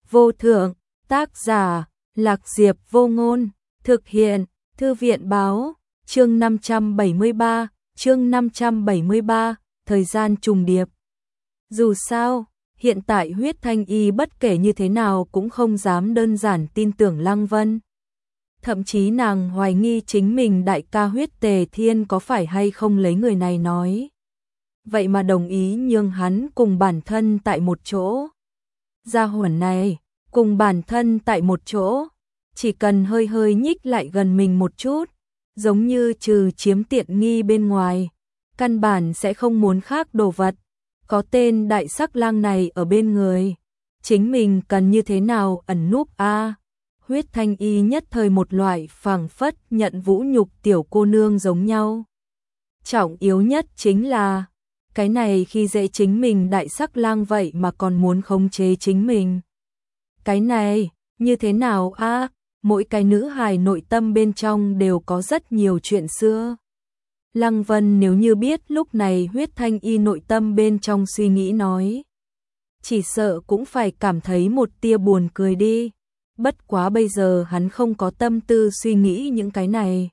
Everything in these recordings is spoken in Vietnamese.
vô thượng, tác giả, Lạc Diệp Vô Ngôn, thực hiện, Thư viện báo, chương 573, thời gian trùng điệp. Dù sao, hiện tại Huyết Thanh Y bất kể như thế nào cũng không dám đơn giản tin tưởng Lăng Vân. Thậm chí nàng hoài nghi chính mình đại ca Huyết Tề Thiên có phải hay không lấy người này nói. Vậy mà đồng ý nhường hắn cùng bản thân tại một chỗ. Gia hỏa này, cùng bản thân tại một chỗ, chỉ cần hơi hơi nhích lại gần mình một chút, giống như trừ chiếm tiện nghi bên ngoài, căn bản sẽ không muốn khác đồ vật. Có tên đại sắc lang này ở bên người, chính mình cần như thế nào ẩn núp a? Huyết Thanh Y nhất thời một loại phảng phất nhận vũ nhục tiểu cô nương giống nhau. Trọng yếu nhất chính là cái này khi dễ chính mình đại sắc lang vậy mà còn muốn khống chế chính mình. Cái này, như thế nào a? Mỗi cái nữ hài nội tâm bên trong đều có rất nhiều chuyện xưa. Lăng Vân nếu như biết lúc này Huyết Thanh Y nội tâm bên trong suy nghĩ nói, chỉ sợ cũng phải cảm thấy một tia buồn cười đi. Bất quá bây giờ hắn không có tâm tư suy nghĩ những cái này,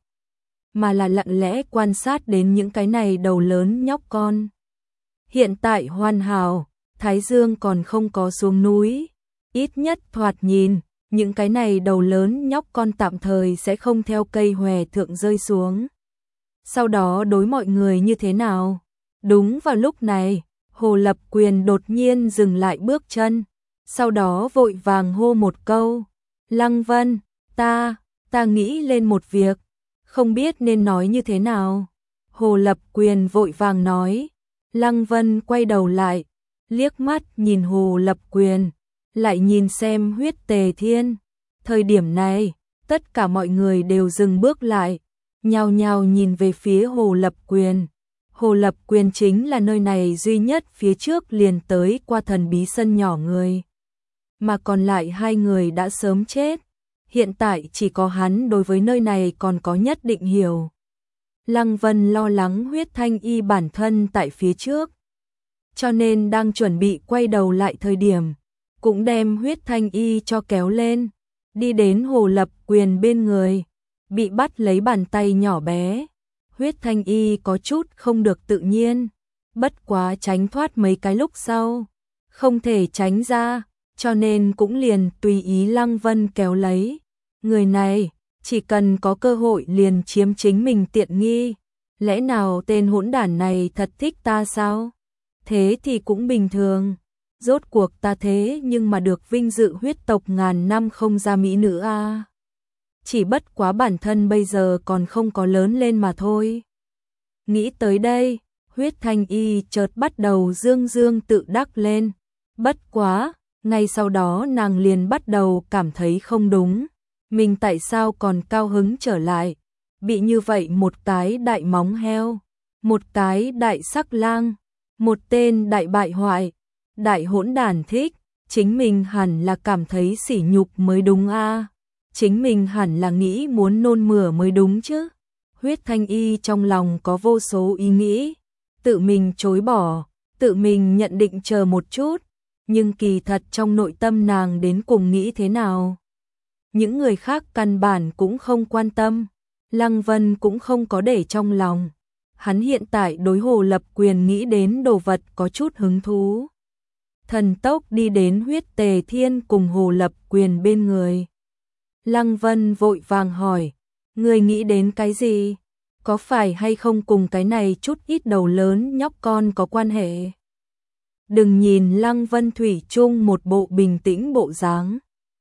mà là lặng lẽ quan sát đến những cái này đầu lớn nhóc con. Hiện tại hoàn hảo, Thái Dương còn không có xuống núi, ít nhất thoạt nhìn, những cái này đầu lớn nhóc con tạm thời sẽ không theo cây hòe thượng rơi xuống. Sau đó đối mọi người như thế nào? Đúng vào lúc này, Hồ Lập Quyền đột nhiên dừng lại bước chân, sau đó vội vàng hô một câu, Lăng Vân, ta nghĩ lên một việc, không biết nên nói như thế nào. Hồ Lập Quyền vội vàng nói. Lăng Vân quay đầu lại, liếc mắt nhìn Hồ Lập Quyền, lại nhìn xem Huyết Tề Thiên. Thời điểm này, tất cả mọi người đều dừng bước lại, nhao nhao nhìn về phía Hồ Lập Quyền. Hồ Lập Quyền chính là nơi này duy nhất phía trước liền tới qua thần bí sân nhỏ người. Mà còn lại hai người đã sớm chết, hiện tại chỉ có hắn đối với nơi này còn có nhất định hiểu. Lăng Vân lo lắng Huyết Thanh Y bản thân tại phía trước, cho nên đang chuẩn bị quay đầu lại thời điểm, cũng đem Huyết Thanh Y cho kéo lên, đi đến Hồ Lập Quyền bên người, bị bắt lấy bàn tay nhỏ bé. Huyết Thanh Y có chút không được tự nhiên, bất quá tránh thoát mấy cái lúc sau, không thể tránh ra, cho nên cũng liền tùy ý Lăng Vân kéo lấy. Người này, chỉ cần có cơ hội liền chiếm chính mình tiện nghi, lẽ nào tên hỗn đản này thật thích ta sao? Thế thì cũng bình thường, rốt cuộc ta thế nhưng mà được vinh dự huyết tộc ngàn năm không ra mỹ nữ a. Chỉ bất quá bản thân bây giờ còn không có lớn lên mà thôi. Nghĩ tới đây, Huyết Thanh Y chợt bắt đầu dương dương tự đắc lên. Bất quá, ngay sau đó nàng liền bắt đầu cảm thấy không đúng. Mình tại sao còn cao hứng trở lại, bị như vậy một cái đại móng heo, một cái đại sắc lang, một tên đại bại hoại, đại hỗn đản thích, chính mình hẳn là cảm thấy sỉ nhục mới đúng a, chính mình hẳn là nghĩ muốn nôn mửa mới đúng chứ. Huyết Thanh Y trong lòng có vô số ý nghĩ, tự mình chối bỏ, tự mình nhận định chờ một chút, nhưng kỳ thật trong nội tâm nàng đến cùng nghĩ thế nào? Những người khác căn bản cũng không quan tâm, Lăng Vân cũng không có để trong lòng. Hắn hiện tại đối Hồ Lập Quyền nghĩ đến đồ vật có chút hứng thú. Thần tốc đi đến Huyết Tề Thiên cùng Hồ Lập Quyền bên người. Lăng Vân vội vàng hỏi, người nghĩ đến cái gì? Có phải hay không cùng cái này chút ít đầu lớn nhóc con có quan hệ? Đừng nhìn Lăng Vân thủy chung một bộ bình tĩnh bộ dáng.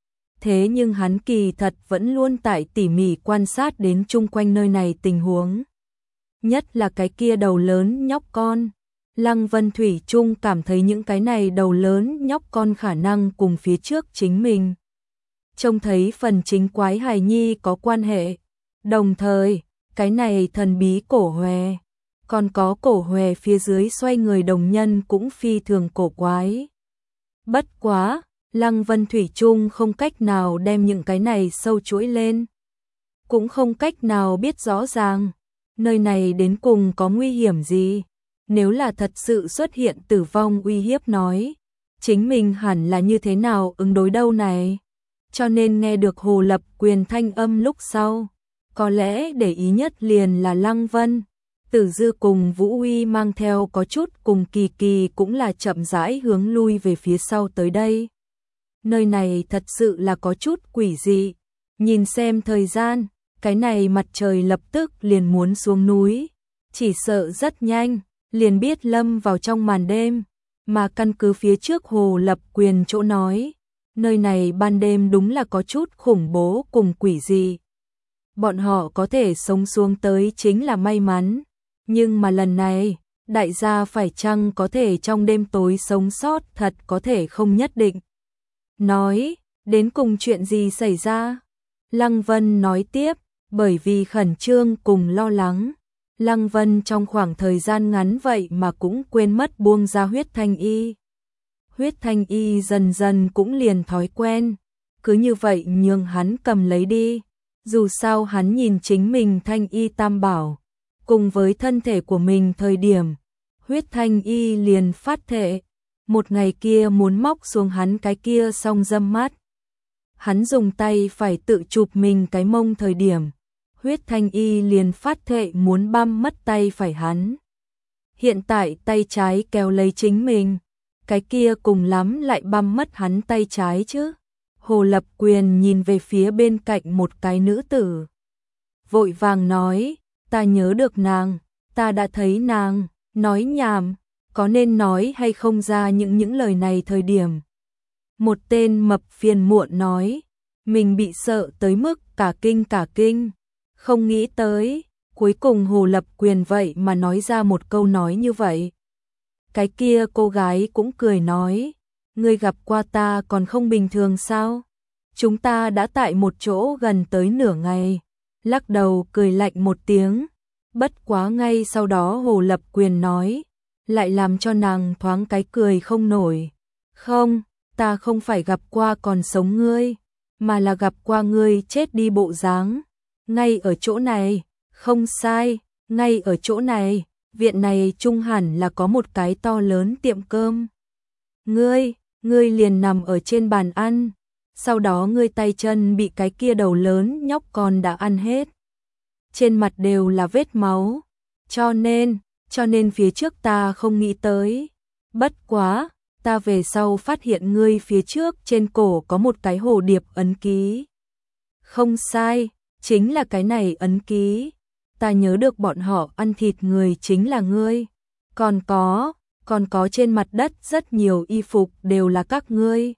Thế nhưng hắn kỳ thật vẫn luôn tại tỉ mỉ quan sát đến chung quanh nơi này tình huống. Nhất là cái kia đầu lớn nhóc con. Lăng Vân thủy chung cảm thấy những cái này đầu lớn nhóc con khả năng cùng phía trước chính mình. Trông thấy phần chính quái hài nhi có quan hệ. Đồng thời, cái này thần bí cổ hòe. Còn có cổ hòe phía dưới xoay người đồng nhân cũng phi thường cổ quái. Bất quá, Lăng Vân thủy chung không cách nào đem những cái này sâu chuỗi lên. Cũng không cách nào biết rõ ràng, nơi này đến cùng có nguy hiểm gì. Nếu là thật sự xuất hiện tử vong uy hiếp nói, chính mình hẳn là như thế nào ứng đối đâu này. Cho nên nghe được Hồ Lập Quyền thanh âm lúc sau, có lẽ để ý nhất liền là Lăng Vân. Tử Dư cùng Vũ Uy mang theo có chút cùng Kỳ Kỳ cũng là chậm rãi hướng lui về phía sau tới đây. Nơi này thật sự là có chút quỷ dị. Nhìn xem thời gian, cái này mặt trời lập tức liền muốn xuống núi. Chỉ sợ rất nhanh, liền biết lâm vào trong màn đêm. Mà căn cứ phía trước Hồ Lập Quyền chỗ nói, nơi này ban đêm đúng là có chút khủng bố cùng quỷ dị. Bọn họ có thể sống xuống tới chính là may mắn. Nhưng mà lần này, đại gia phải chăng có thể trong đêm tối sống sót thật có thể không nhất định. Nói, đến cùng chuyện gì xảy ra? Lăng Vân nói tiếp, bởi vì khẩn trương cùng lo lắng. Lăng Vân trong khoảng thời gian ngắn vậy mà cũng quên mất buông ra huyết thanh y. Huyết thanh y dần dần cũng liền thói quen, cứ như vậy nhường hắn cầm lấy đi. Dù sao hắn nhìn chính mình thanh y tam bảo, cùng với thân thể của mình thời điểm, huyết thanh y liền phát thệ, một ngày kia muốn móc xuống hắn cái kia song dâm mắt. Hắn dùng tay phải tự chụp mình cái mông thời điểm, huyết thanh y liền phát thệ muốn băm mất tay phải hắn. Hiện tại tay trái kéo lấy chính mình, cái kia cùng lắm lại băm mất hắn tay trái chứ. Hồ Lập Quyền nhìn về phía bên cạnh một cái nữ tử, vội vàng nói, ta nhớ được nàng, ta đã thấy nàng, nói nhảm, có nên nói hay không ra những lời này thời điểm. Một tên mập phiền muộn nói, mình bị sợ tới mức cả kinh, không nghĩ tới, cuối cùng Hồ Lập Quyền vậy mà nói ra một câu nói như vậy. Cái kia cô gái cũng cười nói, ngươi gặp qua ta còn không bình thường sao? Chúng ta đã tại một chỗ gần tới nửa ngày. Lắc đầu cười lạnh một tiếng. Bất quá ngay sau đó Hồ Lập Quyền nói, lại làm cho nàng thoáng cái cười không nổi. Không, ta không phải gặp qua còn sống ngươi, mà là gặp qua ngươi chết đi bộ dáng. Ngay ở chỗ này, không sai, ngay ở chỗ này, viện này trung hẳn là có một cái to lớn tiệm cơm. Ngươi liền nằm ở trên bàn ăn, sau đó ngươi tay chân bị cái kia đầu lớn nhóc con đã ăn hết. Trên mặt đều là vết máu, cho nên phía trước ta không nghĩ tới. Bất quá, ta về sau phát hiện ngươi phía trước trên cổ có một cái hồ điệp ấn ký. Không sai, chính là cái này ấn ký. Ta nhớ được bọn họ ăn thịt người chính là ngươi. Còn có trên mặt đất rất nhiều y phục đều là các ngươi.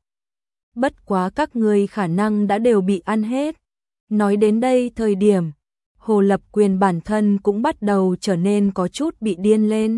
Bất quá các ngươi khả năng đã đều bị ăn hết. Nói đến đây thời điểm, Hồ Lập Quyền bản thân cũng bắt đầu trở nên có chút bị điên lên.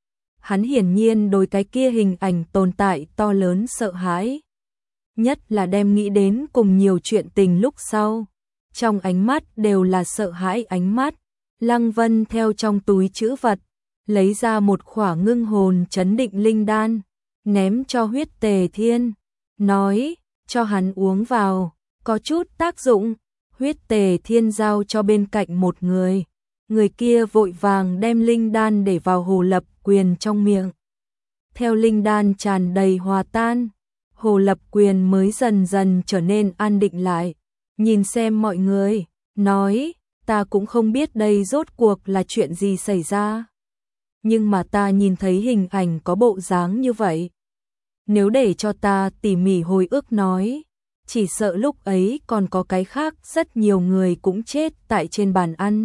Hắn hiển nhiên đối cái kia hình ảnh tồn tại to lớn sợ hãi. Nhất là đem nghĩ đến cùng nhiều chuyện tình lúc sau. Trong ánh mắt đều là sợ hãi ánh mắt. Lăng Vân theo trong túi trữ vật, lấy ra một khỏa ngưng hồn chấn định linh đan, ném cho Huyết Tề Thiên, nói, cho hắn uống vào, có chút tác dụng. Huyết Tề Thiên giao cho bên cạnh một người kia vội vàng đem linh đan để vào Hồ Lập Quyền trong miệng. Theo linh đan tràn đầy hòa tan, Hồ Lập Quyền mới dần dần trở nên an định lại, nhìn xem mọi người, nói, ta cũng không biết đây rốt cuộc là chuyện gì xảy ra. Nhưng mà ta nhìn thấy hình ảnh có bộ dáng như vậy. Nếu để cho ta tỉ mỉ hồi ức nói, chỉ sợ lúc ấy còn có cái khác rất nhiều người cũng chết tại trên bàn ăn.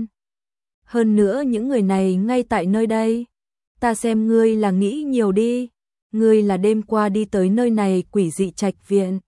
Hơn nữa những người này ngay tại nơi đây. Ta xem ngươi là nghĩ nhiều đi. Ngươi là đêm qua đi tới nơi này quỷ dị trạch viện.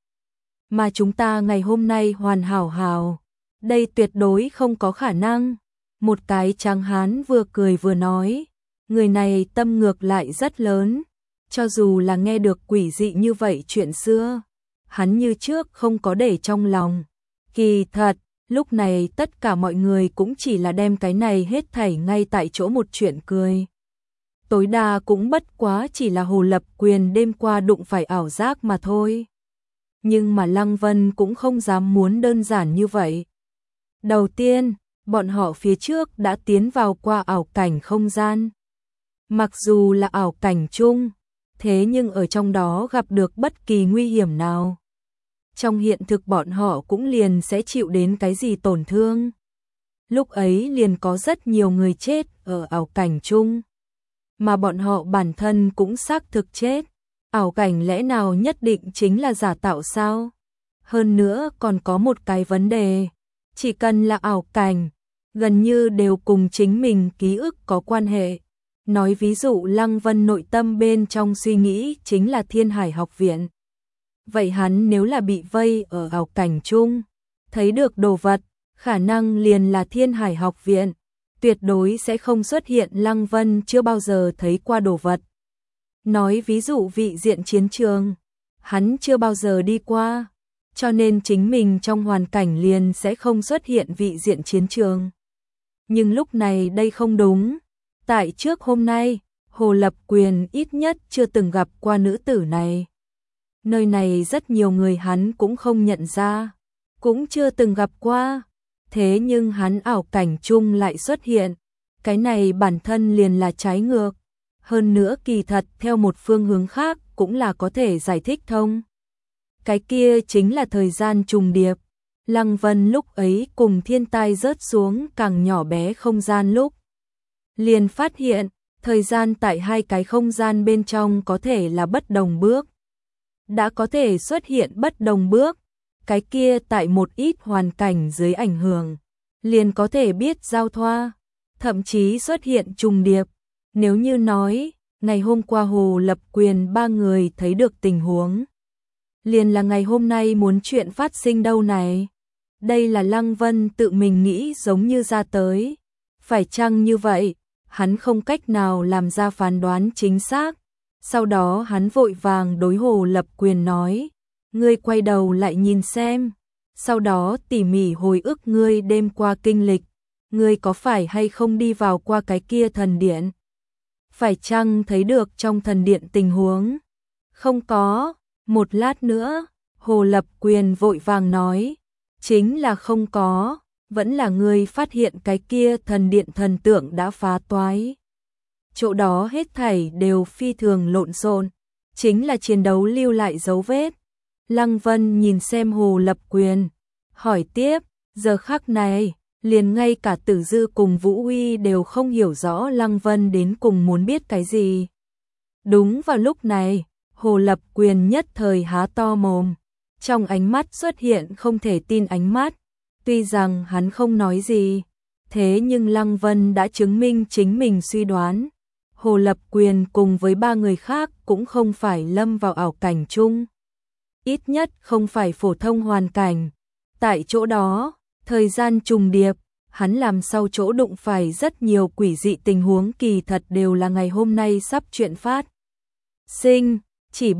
Mà chúng ta ngày hôm nay hoàn hảo. Đây tuyệt đối không có khả năng. Một cái tráng hán vừa cười vừa nói. Người này tâm ngược lại rất lớn. Cho dù là nghe được quỷ dị như vậy chuyện xưa, hắn như trước không có để trong lòng. Kỳ thật, lúc này tất cả mọi người cũng chỉ là đem cái này hết thảy ngay tại chỗ một chuyện cười. Tối đa cũng bất quá chỉ là Hồ Lập Quyền đêm qua đụng phải ảo giác mà thôi. Nhưng mà Lăng Vân cũng không dám muốn đơn giản như vậy. Đầu tiên, bọn họ phía trước đã tiến vào qua ảo cảnh không gian. Mặc dù là ảo cảnh chung, thế nhưng ở trong đó gặp được bất kỳ nguy hiểm nào. Trong hiện thực bọn họ cũng liền sẽ chịu đến cái gì tổn thương. Lúc ấy liền có rất nhiều người chết ở ảo cảnh chung. Mà bọn họ bản thân cũng xác thực chết. Ảo cảnh lẽ nào nhất định chính là giả tạo sao? Hơn nữa còn có một cái vấn đề. Chỉ cần là ảo cảnh, gần như đều cùng chính mình ký ức có quan hệ. Nói ví dụ Lăng Vân nội tâm bên trong suy nghĩ chính là Thiên Hải học viện. Vậy hắn nếu là bị vây ở ảo cảnh chung, thấy được đồ vật, khả năng liền là Thiên Hải học viện, tuyệt đối sẽ không xuất hiện Lăng Vân chưa bao giờ thấy qua đồ vật. Nói ví dụ vị diện chiến trường, hắn chưa bao giờ đi qua, cho nên chính mình trong hoàn cảnh liền sẽ không xuất hiện vị diện chiến trường. Nhưng lúc này đây không đúng. Tại trước hôm nay, Hồ Lập Quyền ít nhất chưa từng gặp qua nữ tử này. Nơi này rất nhiều người hắn cũng không nhận ra, cũng chưa từng gặp qua. Thế nhưng hắn ảo cảnh chung lại xuất hiện. Cái này bản thân liền là trái ngược. Hơn nữa kỳ thật theo một phương hướng khác cũng là có thể giải thích thông. Cái kia chính là thời gian trùng điệp. Lăng Vân lúc ấy cùng thiên tai rớt xuống càng nhỏ bé không gian lúc. Liền phát hiện, thời gian tại hai cái không gian bên trong có thể là bất đồng bước. Đã có thể xuất hiện bất đồng bước, cái kia tại một ít hoàn cảnh dưới ảnh hưởng, liền có thể biết giao thoa, thậm chí xuất hiện trùng điệp. Nếu như nói, ngày hôm qua Hồ Lập Quyền ba người thấy được tình huống, liền là ngày hôm nay muốn chuyện phát sinh đâu này. Đây là Lăng Vân tự mình nghĩ giống như ra tới. Phải chăng như vậy? Hắn không cách nào làm ra phán đoán chính xác. Sau đó hắn vội vàng đối Hồ Lập Quyền nói, ngươi quay đầu lại nhìn xem. Sau đó tỉ mỉ hồi ức ngươi đêm qua kinh lịch. Ngươi có phải hay không đi vào qua cái kia thần điện? Phải chăng thấy được trong thần điện tình huống? Không có. Một lát nữa, Hồ Lập Quyền vội vàng nói, chính là không có, vẫn là ngươi phát hiện cái kia thần điện thần tượng đã phá toái. Chỗ đó hết thảy đều phi thường lộn xộn, chính là chiến đấu lưu lại dấu vết. Lăng Vân nhìn xem Hồ Lập Quyền, hỏi tiếp, giờ khắc này, liền ngay cả Tử Dư cùng Vũ Huy đều không hiểu rõ Lăng Vân đến cùng muốn biết cái gì. Đúng vào lúc này, Hồ Lập Quyền nhất thời há to mồm, trong ánh mắt xuất hiện không thể tin ánh mắt. Tuy rằng hắn không nói gì, thế nhưng Lăng Vân đã chứng minh chính mình suy đoán. Hồ Lập Quyền cùng với ba người khác cũng không phải lâm vào ảo cảnh chung. Ít nhất không phải phổ thông hoàn cảnh. Tại chỗ đó, thời gian trùng điệp, hắn làm sau chỗ đụng phải rất nhiều quỷ dị tình huống kỳ thật đều là ngày hôm nay sắp chuyện phát sinh. Chỉ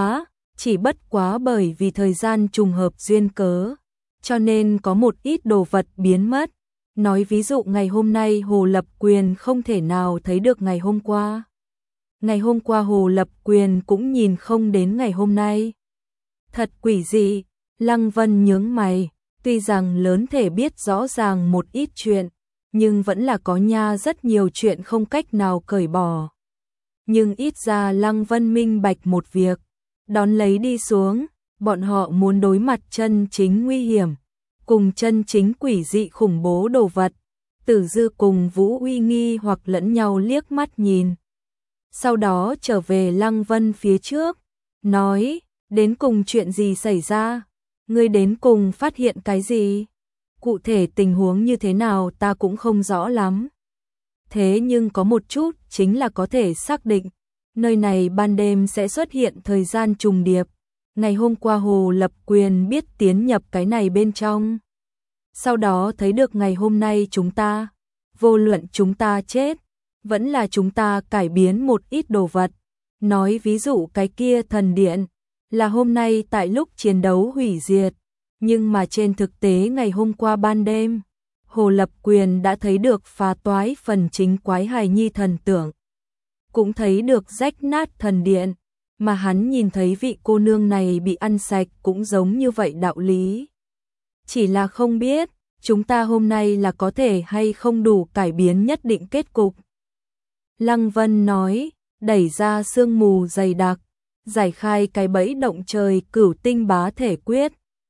bất quá bởi vì thời gian trùng hợp duyên cớ, cho nên có một ít đồ vật biến mất. Nói ví dụ ngày hôm nay Hồ Lập Quyền không thể nào thấy được ngày hôm qua. Ngày hôm qua Hồ Lập Quyền cũng nhìn không đến ngày hôm nay. Thật quỷ dị, Lăng Vân nhướng mày, tuy rằng lớn thể biết rõ ràng một ít chuyện, nhưng vẫn là có nha rất nhiều chuyện không cách nào cởi bỏ. Nhưng ít ra Lăng Vân minh bạch một việc, đón lấy đi xuống, bọn họ muốn đối mặt chân chính nguy hiểm, cùng chân chính quỷ dị khủng bố đồ vật. Tử Dư cùng Vũ Uy nghi hoặc lẫn nhau liếc mắt nhìn. Sau đó trở về Lăng Vân phía trước, nói, đến cùng chuyện gì xảy ra? Ngươi đến cùng phát hiện cái gì? Cụ thể tình huống như thế nào ta cũng không rõ lắm. Thế nhưng có một chút chính là có thể xác định, nơi này ban đêm sẽ xuất hiện thời gian trùng điệp. Ngày hôm qua Hồ Lập Quyền biết tiến nhập cái này bên trong. Sau đó thấy được ngày hôm nay chúng ta, vô luận chúng ta chết, vẫn là chúng ta cải biến một ít đồ vật. Nói ví dụ cái kia thần điện, là hôm nay tại lúc chiến đấu hủy diệt. Nhưng mà trên thực tế ngày hôm qua ban đêm, Hồ Lập Quyền đã thấy được phá toái phần chính quái hài nhi thần tượng. Cũng thấy được rách nát thần điện, mà hắn nhìn thấy vị cô nương này bị ăn sạch cũng giống như vậy đạo lý. Chỉ là không biết, chúng ta hôm nay là có thể hay không đủ cải biến nhất định kết cục. Lăng Vân nói, đẩy ra sương mù dày đặc, giải khai cái bẫy động trời Cửu Tinh Bá Thể Quyết,